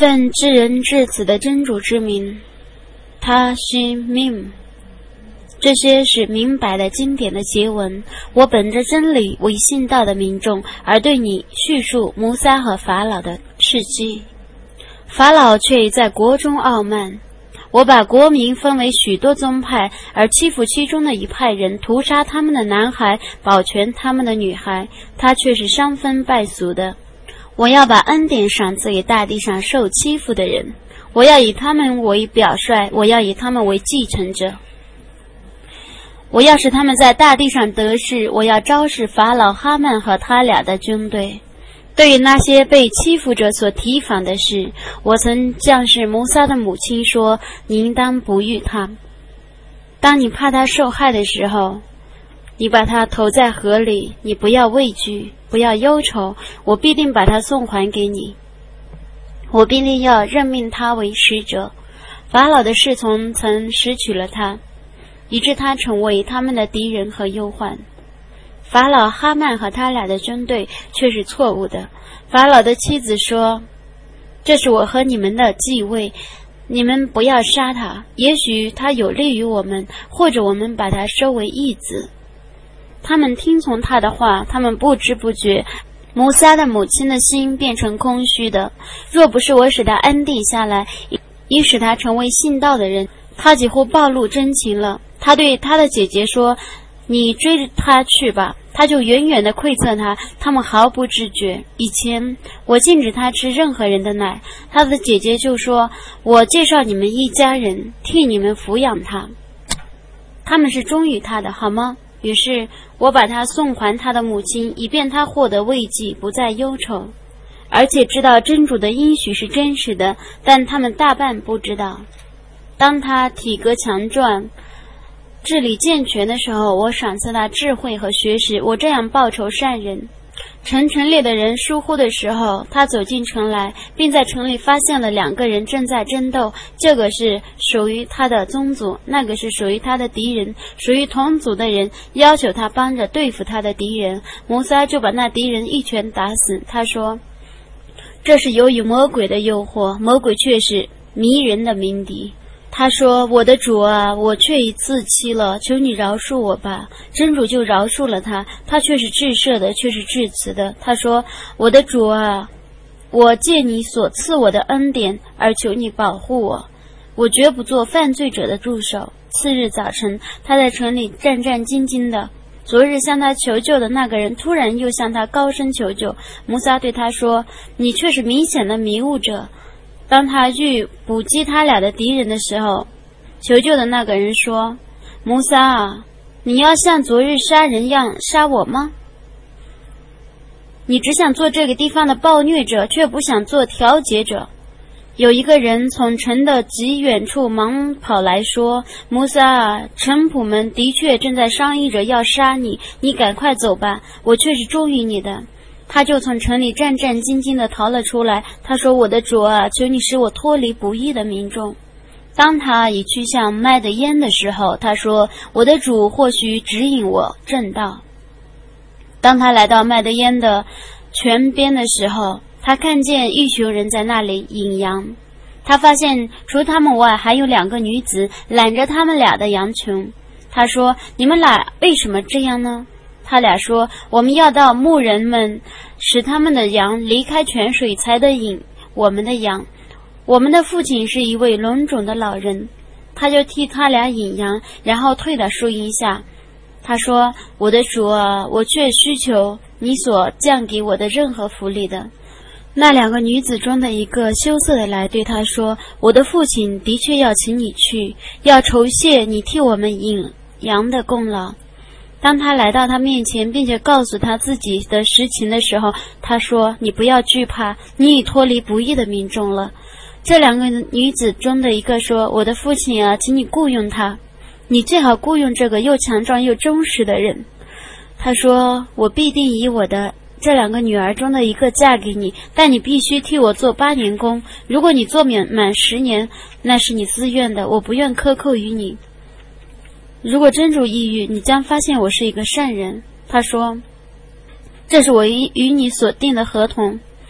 奉至人至此的真主之名，他须命。这些是明白的经典的结文。我本着真理为信道的民众而对你叙述摩萨和法老的事迹。法老却在国中傲慢，我把国民分为许多宗派，而欺负其中的一派人，屠杀他们的男孩，保全他们的女孩，他却是伤风败俗的。我要把恩典赏赐给大地上受欺负的人，我要以他们为表率，我要以他们为继承者。我要使他们在大地上得势，我要招致法老哈曼和他俩的军队。对于那些被欺负者所提防的事，我曾降示摩萨的母亲说，你应当不遇他。当你怕他受害的时候，你把他投在河里，你不要畏惧，不要忧愁，我必定把他送还给你，我必定要任命他为使者。法老的侍从曾拾取了他，以致他成为他们的敌人和忧患。法老哈曼和他俩的军队却是错误的。法老的妻子说，这是我和你们的继位，你们不要杀他，也许他有利于我们，或者我们把他收为义子。他们听从他的话，他们不知不觉，摩萨的母亲的心变成空虚的。若不是我使他安定下来，以使他成为信道的人，他几乎暴露真情了。他对他的姐姐说，你追着他去吧。他就远远地窥测他，他们毫不知觉。以前我禁止他吃任何人的奶，他的姐姐就说，我介绍你们一家人，替你们抚养他，他们是忠于他的，好吗？于是我把他送还他的母亲，以便他获得慰藉，不再忧愁，而且知道真主的应许是真实的，但他们大半不知道。当他体格强壮，治理健全的时候，我赏赐他智慧和学识，我这样报酬善人。城里的人疏忽的时候，他走进城来，并在城里发现了2个人正在争斗，这个是属于他的宗族，那个是属于他的敌人。属于同族的人要求他帮着对付他的敌人，摩萨就把那敌人一拳打死。他说，这是由于魔鬼的诱惑，魔鬼却是迷人的鸣笛。他说，我的主啊，我却已自欺了，求你饶恕我吧。真主就饶恕了他，他却是至赦的，却是至慈的。他说，我的主啊，我借你所赐我的恩典而求你保护我，我绝不做犯罪者的助手。次日早晨，他在城里战战兢兢的。昨日向他求救的那个人突然又向他高声求救。摩萨对他说，你却是明显的迷雾者。当他欲捕击他俩的敌人的时候，求救的那个人说，摩萨啊，你要像昨日杀人一样杀我吗？你只想做这个地方的暴虐者，却不想做调解者。有一个人从城的极远处忙跑来说，摩萨啊，臣仆们的确正在商议着要杀你，你赶快走吧，我却是忠于你的。他就从城里战战兢兢地逃了出来。他说，我的主啊，求你使我脱离不义的民众。当他已去向麦德烟的时候，他说，我的主或许指引我正道。当他来到麦德烟的泉边的时候，他看见一群人在那里饮羊。他发现除他们外还有2个女子揽着他们俩的羊群。他说，你们俩为什么这样呢？他俩说，我们要到牧人们使他们的羊离开泉水才得饮我们的羊。我们的父亲是一位聋种的老人。他就替他俩饮羊，然后退到树荫下。他说，我的主啊，我却需求你所降给我的任何福利的。那2个女子中的一个羞涩地来对他说，我的父亲的确要请你去，要酬谢你替我们饮羊的功劳。当他来到他面前，并且告诉他自己的实情的时候，他说，你不要惧怕，你已脱离不义的民众了。这2个女子中的一个说，我的父亲啊，请你雇佣他，你最好雇佣这个又强壮又忠实的人。他说，我必定以我的这2个女儿中的一个嫁给你，但你必须替我做8年工，如果你做满10年，那是你自愿的，我不愿克扣于你。如果真主抑郁，你将发现我是一个善人。他说，这是我与你所定的合同，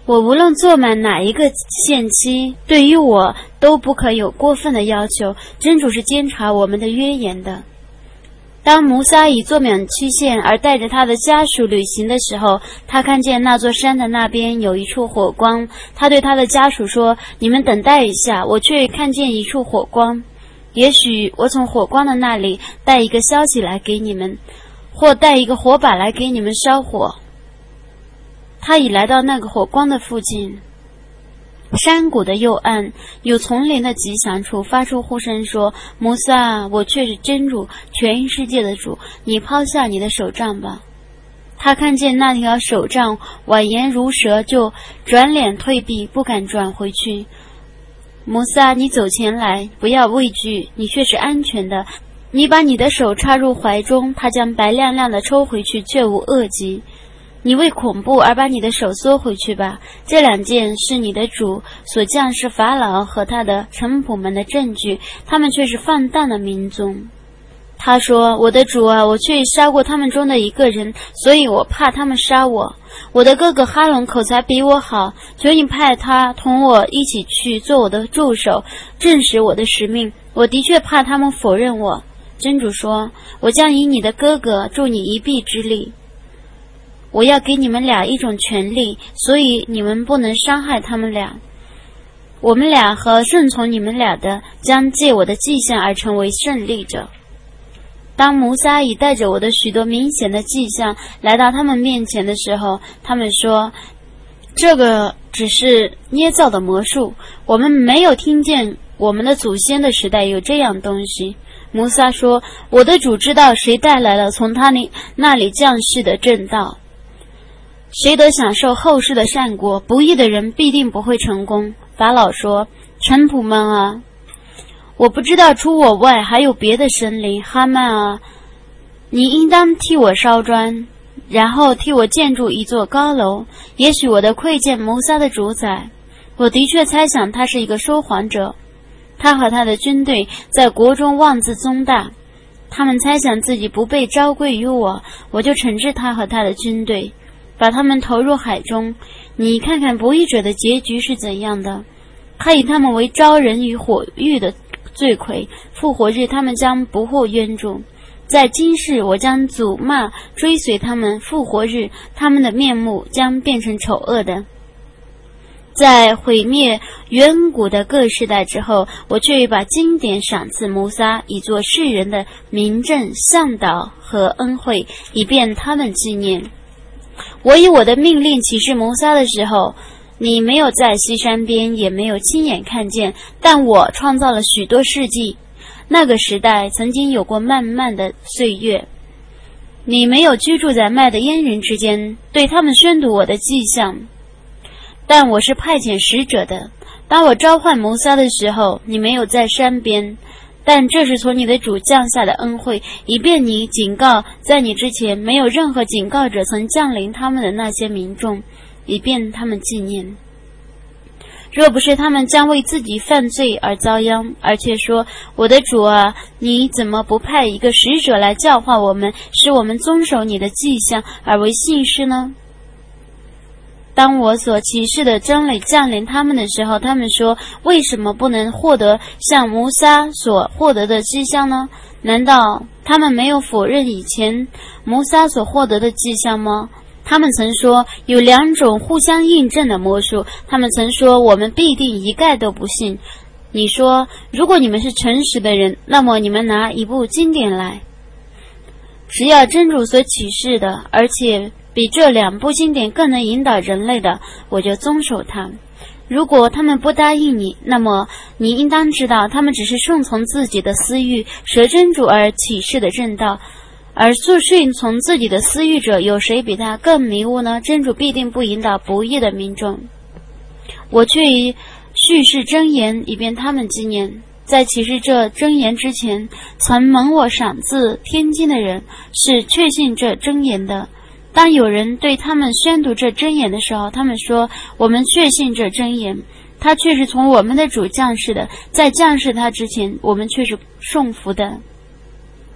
我无论做满哪一个限期，对于我都不可有过分的要求，真主是监察我们的约言的。当摩萨已做满期限而带着他的家属旅行的时候，他看见那座山的那边有一处火光，他对他的家属说，你们等待一下，我却看见一处火光，也许我从火光的那里带一个消息来给你们，或带一个火把来给你们烧火。他已来到那个火光的附近，山谷的右岸有丛林的极详处，发出呼声说，摩萨，我却是真主，全世界的主，你抛下你的手杖吧。他看见那条手杖蜿蜒如蛇，就转脸退避，不敢转回去。摩萨，你走前来，不要畏惧，你却是安全的。你把你的手插入怀中，他将白亮亮的抽回去，却无恶疾。你为恐怖而把你的手缩回去吧，这两件是你的主所降示法老和他的臣仆们的证据，他们却是放荡的民众。他说，我的主啊，我却杀过他们中的一个人，所以我怕他们杀我。我的哥哥哈伦口才比我好，求你派他同我一起去做我的助手，证实我的使命。我的确怕他们否认我。真主说，我将以你的哥哥助你一臂之力，我要给你们俩一种权利，所以你们不能伤害他们俩。我们俩和顺从你们俩的将借我的迹象而成为胜利者。当摩萨已带着我的许多明显的迹象来到他们面前的时候，他们说，这个只是捏造的魔术，我们没有听见我们的祖先的时代有这样东西。摩萨说，我的主知道谁带来了从他那里降世的正道，谁得享受后世的善果，不义的人必定不会成功。法老说，臣仆们啊，我不知道除我外还有别的神灵。哈曼啊，你应当替我烧砖，然后替我建筑一座高楼。也许我的窥见摩萨的主宰，我的确猜想他是一个说谎者。他和他的军队在国中妄自宗大，他们猜想自己不被招归于我，我就惩治他和他的军队，把他们投入海中。你看看不义者的结局是怎样的，他以他们为招人于火狱的罪魁，复活日他们将不获冤助。在今世我将诅骂追随他们，复活日他们的面目将变成丑恶的。在毁灭远古的各世代之后，我却把经典赏赐摩萨，以作世人的明证、向导和恩惠，以便他们纪念。我以我的命令启示摩萨的时候，你没有在西山边，也没有亲眼看见，但我创造了许多世纪。那个时代曾经有过漫漫的岁月，你没有居住在麦的阉人之间，对他们宣读我的迹象。但我是派遣使者的，当我召唤摩萨的时候，你没有在山边，但这是从你的主降下的恩惠，以便你警告在你之前没有任何警告者曾降临他们的那些民众，以便他们纪念。若不是他们将为自己犯罪而遭殃，而且说，我的主啊，你怎么不派一个使者来教化我们，使我们遵守你的迹象而为信士呢？当我所启示的真理降临他们的时候，他们说，为什么不能获得像摩萨所获得的迹象呢？难道他们没有否认以前摩萨所获得的迹象吗？他们曾说有两种互相印证的魔术，他们曾说我们必定一概都不信。你说，如果你们是诚实的人，那么你们拿一部经典来，只要真主所启示的，而且比这两部经典更能引导人类的，我就遵守它。如果他们不答应你，那么你应当知道，他们只是顺从自己的私欲，舍真主而启示的正道。而顺从自己的私欲者，有谁比他更迷雾呢？真主必定不引导不义的民众。我却以叙事真言，以便他们纪念。在启示这真言之前，曾蒙我赏赐天经的人是确信这真言的。当有人对他们宣读这真言的时候，他们说，我们确信这真言，他却是从我们的主降世的，在降世他之前，我们却是顺服的。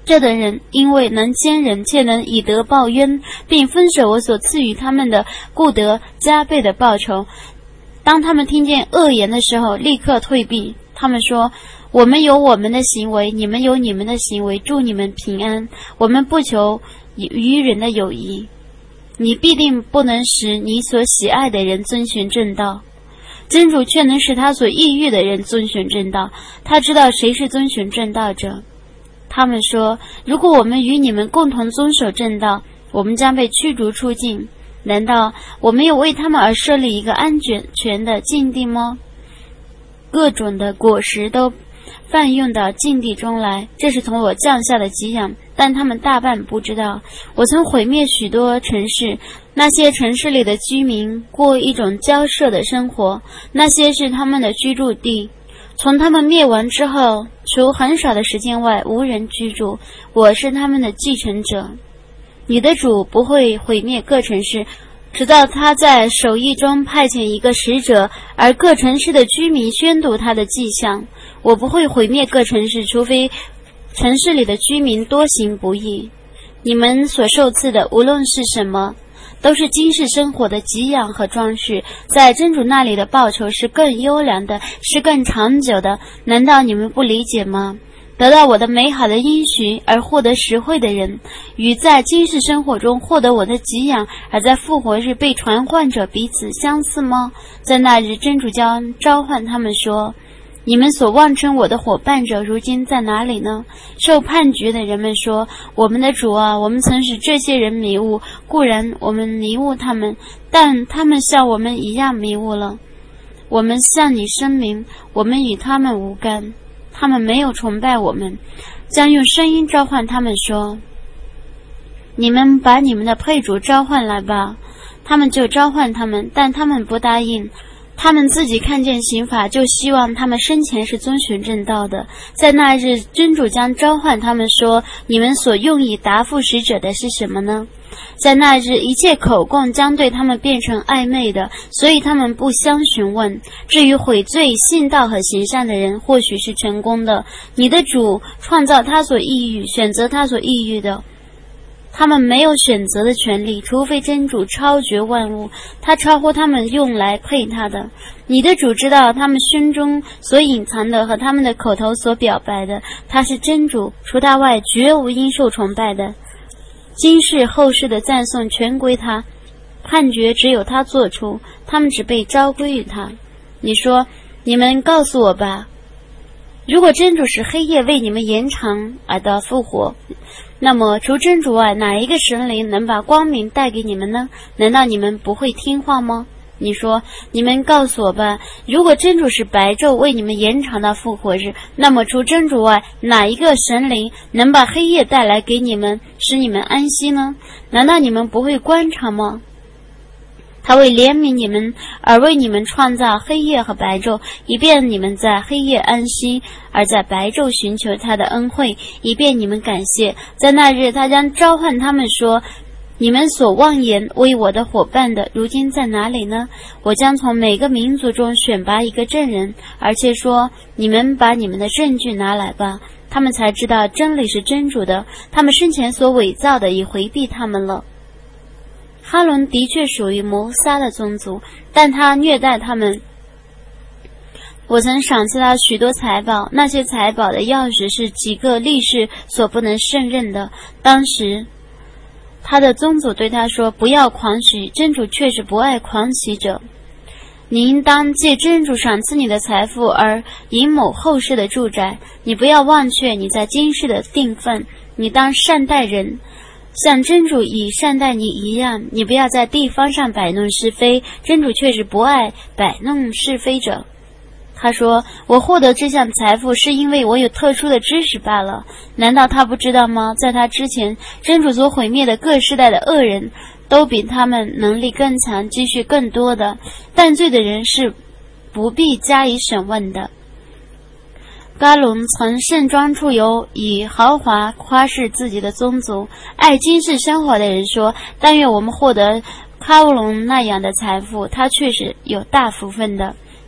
这等人因为能坚忍，且能以德报冤，并分舍我所赐予他们的，故得加倍的报酬。当他们听见恶言的时候，立刻退避。他们说，我们有我们的行为，你们有你们的行为，祝你们平安。我们不求与人的友谊，你必定不能使你所喜爱的人遵循正道。真主却能使他所抑郁的人遵循正道，他知道谁是遵循正道者。他们说，如果我们与你们共同遵守正道，我们将被驱逐出境。难道我们有为他们而设立一个安全的境地吗？各种的果实都泛用到境地中来，这是从我降下的给养，但他们大半不知道。我曾毁灭许多城市，那些城市里的居民过一种交涉的生活，那些是他们的居住地。从他们灭亡之后，除很少的时间外，无人居住。我是他们的继承者。你的主不会毁灭各城市，直到他在手艺中派遣一个使者，而各城市的居民宣读他的迹象。我不会毁灭各城市，除非城市里的居民多行不义。你们所受赐的无论是什么，都是今世生活的给养和装饰，在真主那里的报酬是更优良的，是更长久的。难道你们不理解吗？得到我的美好的应许而获得实惠的人，与在今世生活中获得我的给养而在复活日被传唤者彼此相似吗？在那日，真主将召唤他们说，你们所妄称我的伙伴者如今在哪里呢？受判决的人们说，我们的主啊，我们曾使这些人迷雾，固然我们迷雾他们，但他们像我们一样迷雾了。我们向你声明，我们与他们无干，他们没有崇拜我们，将用声音召唤他们说，你们把你们的配主召唤来吧。他们就召唤他们，但他们不答应。他们自己看见刑罚，就希望他们生前是遵循正道的。在那日，真主将召唤他们说，你们所用以答复使者的是什么呢？在那日，一切口供将对他们变成暧昧的，所以他们不相询问。至于悔罪、信道和行善的人，或许是成功的。你的主创造他所抑郁，选择他所抑郁的。他们没有选择的权利，除非真主超绝万物，他超乎他们用来配他的。你的主知道他们心中所隐藏的和他们的口头所表白的，他是真主，除他外绝无应受崇拜的。今世后世的赞颂全归他，判决只有他做出，他们只被召归于他。你说，你们告诉我吧，如果真主使黑夜为你们延长而到复活，那么除真主外，哪一个神灵能把光明带给你们呢？难道你们不会听话吗？你说，你们告诉我吧，如果真主使白昼为你们延长到复活日，那么除真主外，哪一个神灵能把黑夜带来给你们，使你们安息呢？难道你们不会观察吗？他为怜悯你们而为你们创造黑夜和白昼，以便你们在黑夜安息，而在白昼寻求他的恩惠，以便你们感谢。在那日，他将召唤他们说，你们所妄言为我的伙伴的，如今在哪里呢？我将从每个民族中选拔一个证人，而且说，你们把你们的证据拿来吧。他们才知道真理是真主的，他们生前所伪造的已回避他们了。哈伦的确属于摩撒的宗族，但他虐待他们。我曾赏赐他许多财宝，那些财宝的钥匙是几个力士所不能胜任的。当时他的宗族对他说，不要狂喜，真主确实不爱狂喜者。你应当借真主赏赐你的财富而引某后世的住宅，你不要忘却你在今世的定分，你当善待人，像真主以善待你一样。你不要在地方上摆弄是非，真主确实不爱摆弄是非者。他说，我获得这项财富是因为我有特殊的知识罢了。难道他不知道吗？在他之前，真主所毁灭的各世代的恶人都比他们能力更强，积蓄更多的，犯罪的人是不必加以审问的。嘎隆曾盛装出游，以豪华夸示自己的宗族。爱今世生活的人说，但愿我们获得卡乌隆那样的财富，他确实有大福分的。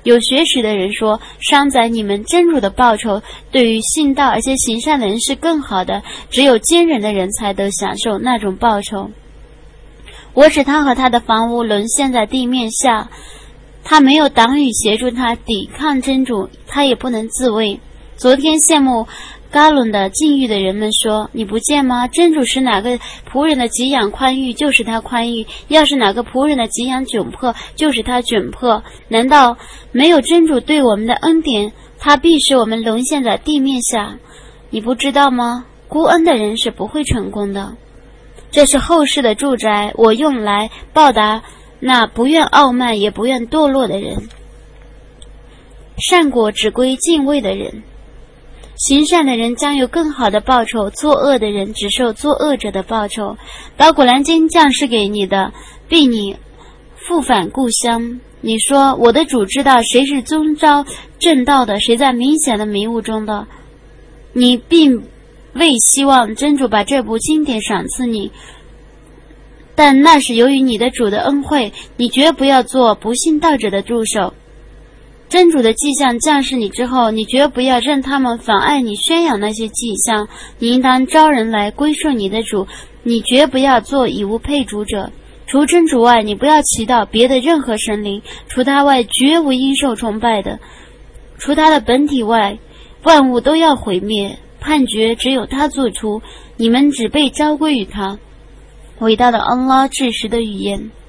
有学识的人说，伤在你们真主的报酬对于信道而且行善的人是更好的，只有坚忍的人才得享受那种报酬。我使他和他的房屋沦陷在地面下，他没有党羽协助他抵抗真主，他也不能自卫。昨天羡慕嘎伦的境遇的人们说，你不见吗？真主使哪个仆人的给养宽裕，就使他宽裕；要是哪个仆人的给养窘迫，就使他窘迫。难道没有真主对我们的恩典，他必使我们沦陷在地面下？你不知道吗？孤恩的人是不会成功的。这是后世的住宅，我用来报答那不愿傲慢也不愿堕落的人。善果只归敬畏的人，行善的人将有更好的报酬，作恶的人只受作恶者的报酬。把古兰经降世给你的，逼你复返故乡。你说，我的主知道谁是遵照正道的，谁在明显的迷雾中的。你并未希望真主把这部经典赏赐你，但那是由于你的主的恩惠，你绝不要做不信道者的助手。真主的迹象降世你之后，你绝不要任他们妨碍你宣扬那些迹象，你应当招人来归顺你的主，你绝不要做以无配主者。除真主外，你不要祈祷别的任何神灵，除他外绝无应受崇拜的。除他的本体外，万物都要毁灭，判决只有他做出，你们只被召归于他。伟大的安拉至实的语言。